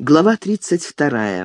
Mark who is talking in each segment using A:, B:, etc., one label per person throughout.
A: Глава 32.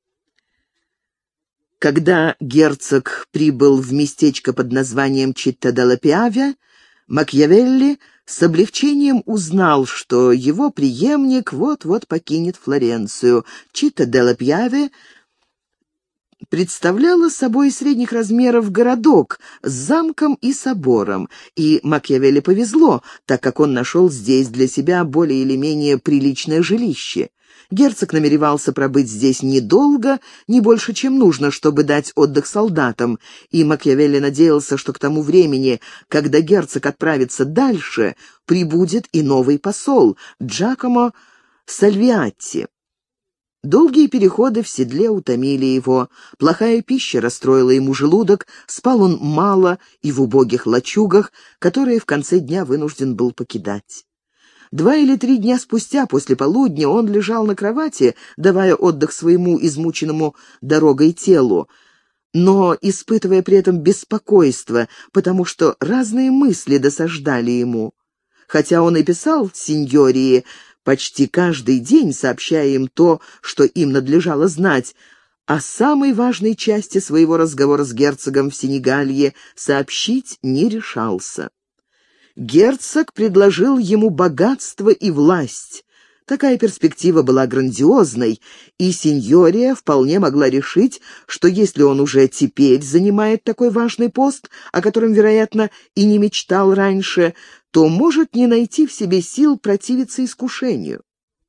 A: Когда герцог прибыл в местечко под названием Читта-делла-Пиаве, Макиавелли с облегчением узнал, что его преемник вот-вот покинет Флоренцию. Читта-делла-Пиаве представляла собой средних размеров городок с замком и собором, и Макиавелли повезло, так как он нашел здесь для себя более или менее приличное жилище. Герцог намеревался пробыть здесь недолго, не больше, чем нужно, чтобы дать отдых солдатам, и Макиавелли надеялся, что к тому времени, когда герцог отправится дальше, прибудет и новый посол, Джакомо Сальвиатти. Долгие переходы в седле утомили его, плохая пища расстроила ему желудок, спал он мало и в убогих лачугах, которые в конце дня вынужден был покидать. 2 или 3 дня спустя, после полудня, он лежал на кровати, давая отдых своему измученному дорогой телу, но испытывая при этом беспокойство, потому что разные мысли досаждали ему. Хотя он и писал сеньории почти каждый день, сообщая им то, что им надлежало знать, о самой важной части своего разговора с герцогом в Сенегалье сообщить не решался. Герцог предложил ему богатство и власть. Такая перспектива была грандиозной, и сеньория вполне могла решить, что если он уже теперь занимает такой важный пост, о котором, вероятно, и не мечтал раньше, то может не найти в себе сил противиться искушению.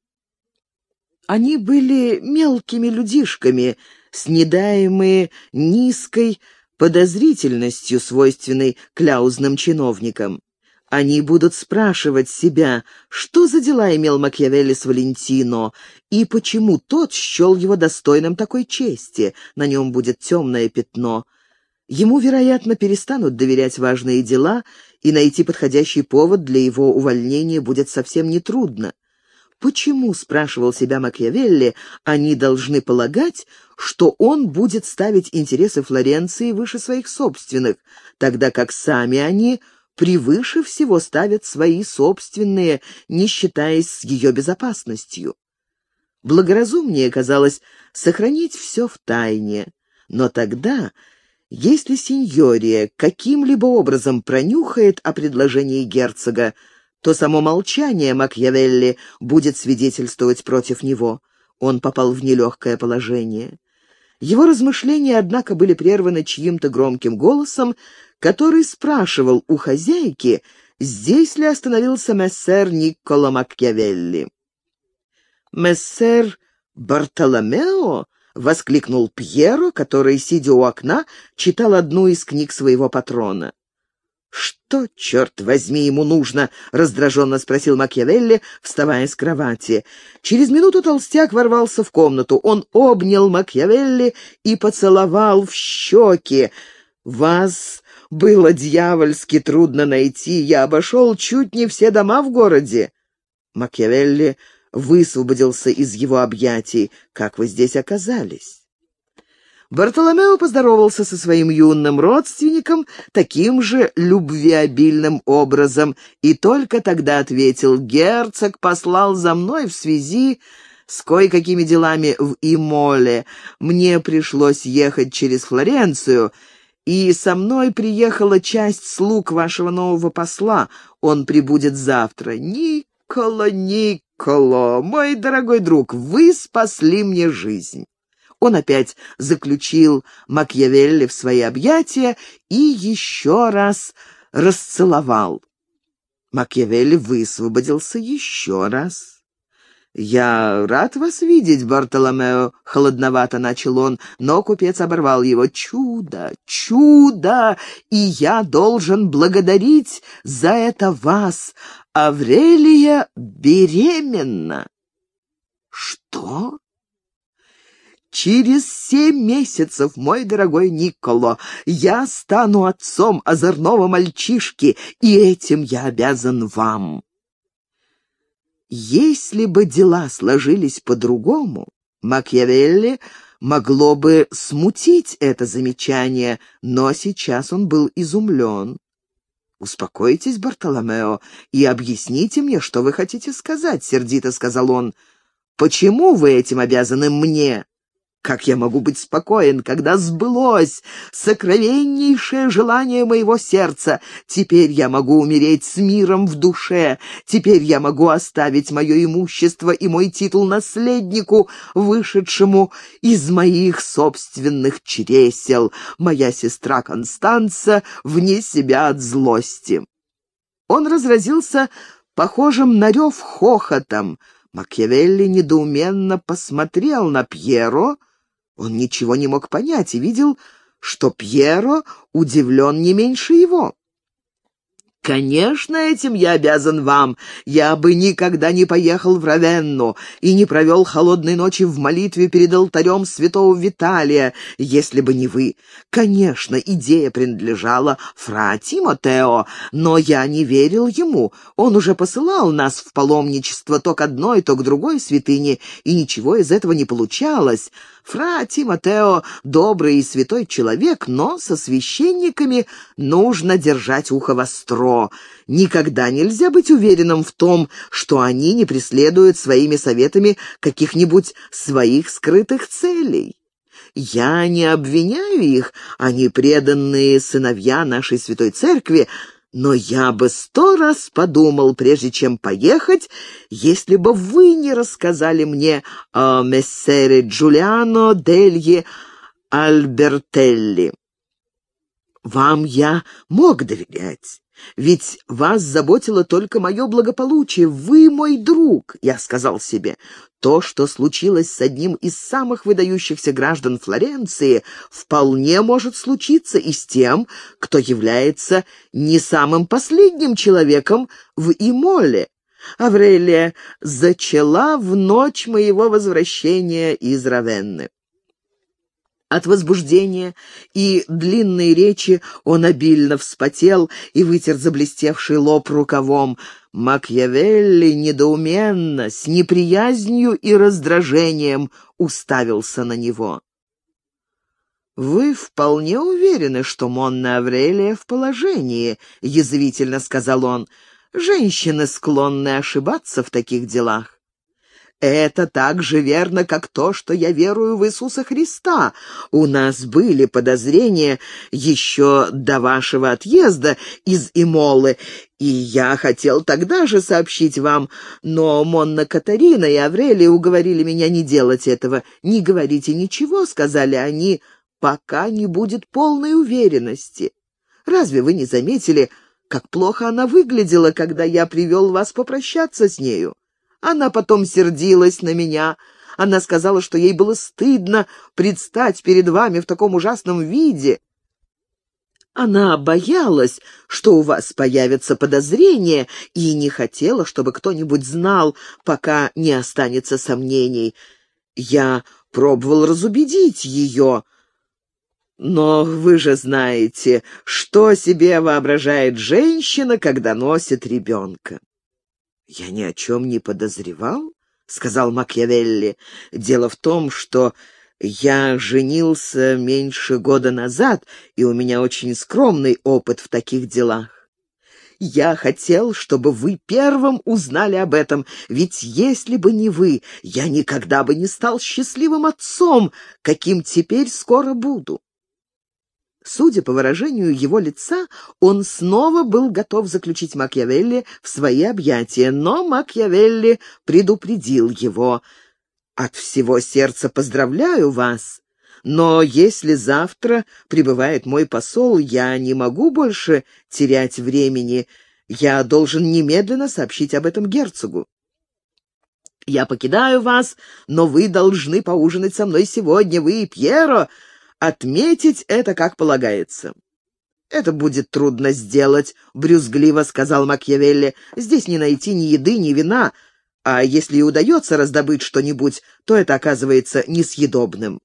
A: Они были мелкими людишками, снедаемые низкой подозрительностью, свойственной кляузным чиновникам. Они будут спрашивать себя, что за дела имел Макиавелли с Валентино, и почему тот счел его достойным такой чести. На нем будет темное пятно. Ему, вероятно, перестанут доверять важные дела, и найти подходящий повод для его увольнения будет совсем нетрудно. Почему, спрашивал себя Макиавелли, они должны полагать, что он будет ставить интересы Флоренции выше своих собственных, тогда как сами они превыше всего ставят свои собственные, не считаясь с ее безопасностью. Благоразумнее казалось сохранить все в тайне, но тогда, если сеньория каким-либо образом пронюхает о предложении герцога, то само молчание Макиавелли будет свидетельствовать против него. Он попал в нелегкое положение. Его размышления, однако, были прерваны чьим-то громким голосом, который спрашивал у хозяйки, здесь ли остановился мессер Никколо Макиавелли. «Мессер Бартоломео?» — воскликнул Пьеро, который, сидя у окна, читал одну из книг своего патрона. «Что, черт возьми, ему нужно?» — раздраженно спросил Макиавелли, вставая с кровати. Через минуту толстяк ворвался в комнату. Он обнял Макиавелли и поцеловал в щеки. «Вас было дьявольски трудно найти. Я обошел чуть не все дома в городе». Макиавелли высвободился из его объятий. «Как вы здесь оказались?» Бартоломео поздоровался со своим юным родственником таким же любвеобильным образом и только тогда ответил: «Герцог послал за мной в связи с кое-какими делами в Имоле. Мне пришлось ехать через Флоренцию, и со мной приехала часть слуг вашего нового посла. Он прибудет завтра». Николо, мой дорогой друг, вы спасли мне жизнь». Он опять заключил Макиавелли в свои объятия и еще раз расцеловал. Макиавелли высвободился еще раз. «Я рад вас видеть, Бартоломео», — холодновато начал он, но купец оборвал его. «Чудо, чудо! И я должен благодарить за это вас. Аврелия беременна». «Что?» «Через 7 месяцев, мой дорогой Никколо, я стану отцом озорного мальчишки, и этим я обязан вам». Если бы дела сложились по-другому, Макиавелли могло бы смутить это замечание, но сейчас он был изумлен. «Успокойтесь, Бартоломео, и объясните мне, что вы хотите сказать», — сердито сказал он. Почему вы этим обязаны мне? Как я могу быть спокоен, когда сбылось сокровеннейшее желание моего сердца? Теперь я могу умереть с миром в душе. Теперь я могу оставить мое имущество и мой титул наследнику, вышедшему из моих собственных чресел. Моя сестра Констанца вне себя от злости». Он разразился похожим на рев хохотом. Макиавелли недоуменно посмотрел на Пьеро. Он ничего не мог понять и видел, что Пьеро удивлен не меньше его. «Конечно, этим я обязан вам. Я бы никогда не поехал в Равенну и не провел холодной ночи в молитве перед алтарем святого Виталия, если бы не вы. Конечно, идея принадлежала фра Тимотео, но я не верил ему. Он уже посылал нас в паломничество то к одной, то к другой святыне, и ничего из этого не получалось. Фра Тимотео — добрый и святой человек, но со священниками нужно держать ухо востро. Никогда нельзя быть уверенным в том, что они не преследуют своими советами каких-нибудь своих скрытых целей. Я не обвиняю их, они преданные сыновья нашей святой церкви, но я бы 100 раз подумал, прежде чем поехать, если бы вы не рассказали мне о мессере Джулиано дельи Альбертелли. Вам я мог доверять, ведь вас заботило только мое благополучие. Вы мой друг, я сказал себе. То, что случилось с одним из самых выдающихся граждан Флоренции, вполне может случиться и с тем, кто является не самым последним человеком в Имоле. Аврелия зачала в ночь моего возвращения из Равенны. От возбуждения и длинной речи он обильно вспотел и вытер заблестевший лоб рукавом. Макиавелли недоуменно, с неприязнью и раздражением уставился на него. «Вы вполне уверены, что Монна Аврелия в положении?» — язвительно сказал он. «Женщины склонны ошибаться в таких делах». «Это так же верно, как то, что я верую в Иисуса Христа. У нас были подозрения еще до вашего отъезда из Имолы, и я хотел тогда же сообщить вам, но Монна Катарина и Аврелия уговорили меня не делать этого. Не говорите ничего, — сказали они, — пока не будет полной уверенности. Разве вы не заметили, как плохо она выглядела, когда я привел вас попрощаться с нею? Она потом сердилась на меня. Она сказала, что ей было стыдно предстать перед вами в таком ужасном виде. Она боялась, что у вас появятся подозрения, и не хотела, чтобы кто-нибудь знал, пока не останется сомнений. Я пробовал разубедить ее, но вы же знаете, что себе воображает женщина, когда носит ребенка. «Я ни о чем не подозревал», — сказал Макиавелли. «Дело в том, что я женился меньше года назад, и у меня очень скромный опыт в таких делах. Я хотел, чтобы вы первым узнали об этом, ведь если бы не вы, я никогда бы не стал счастливым отцом, каким теперь скоро буду». Судя по выражению его лица, он снова был готов заключить Макиавелли в свои объятия, но Макиавелли предупредил его. «От всего сердца поздравляю вас, но если завтра прибывает мой посол, я не могу больше терять времени. Я должен немедленно сообщить об этом герцогу. Я покидаю вас, но вы должны поужинать со мной сегодня, вы и Пьеро, отметить это как полагается». «Это будет трудно сделать», — брюзгливо сказал Макиавелли. «Здесь не найти ни еды, ни вина, а если и удается раздобыть что-нибудь, то это оказывается несъедобным».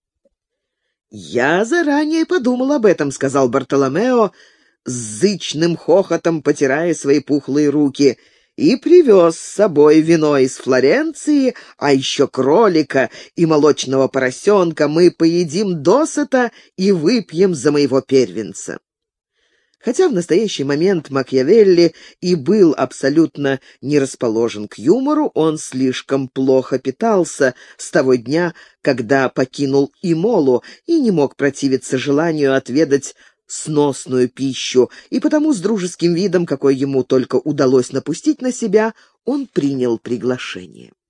A: «Я заранее подумал об этом», — сказал Бартоломео, с зычным хохотом потирая свои пухлые руки, «и привез с собой вино из Флоренции, а еще кролика и молочного поросенка. Мы поедим досыта и выпьем за моего первенца». Хотя в настоящий момент Макиавелли и был абсолютно не расположен к юмору, он слишком плохо питался с того дня, когда покинул Имолу, и не мог противиться желанию отведать сносную пищу, и потому с дружеским видом, какой ему только удалось напустить на себя, он принял приглашение.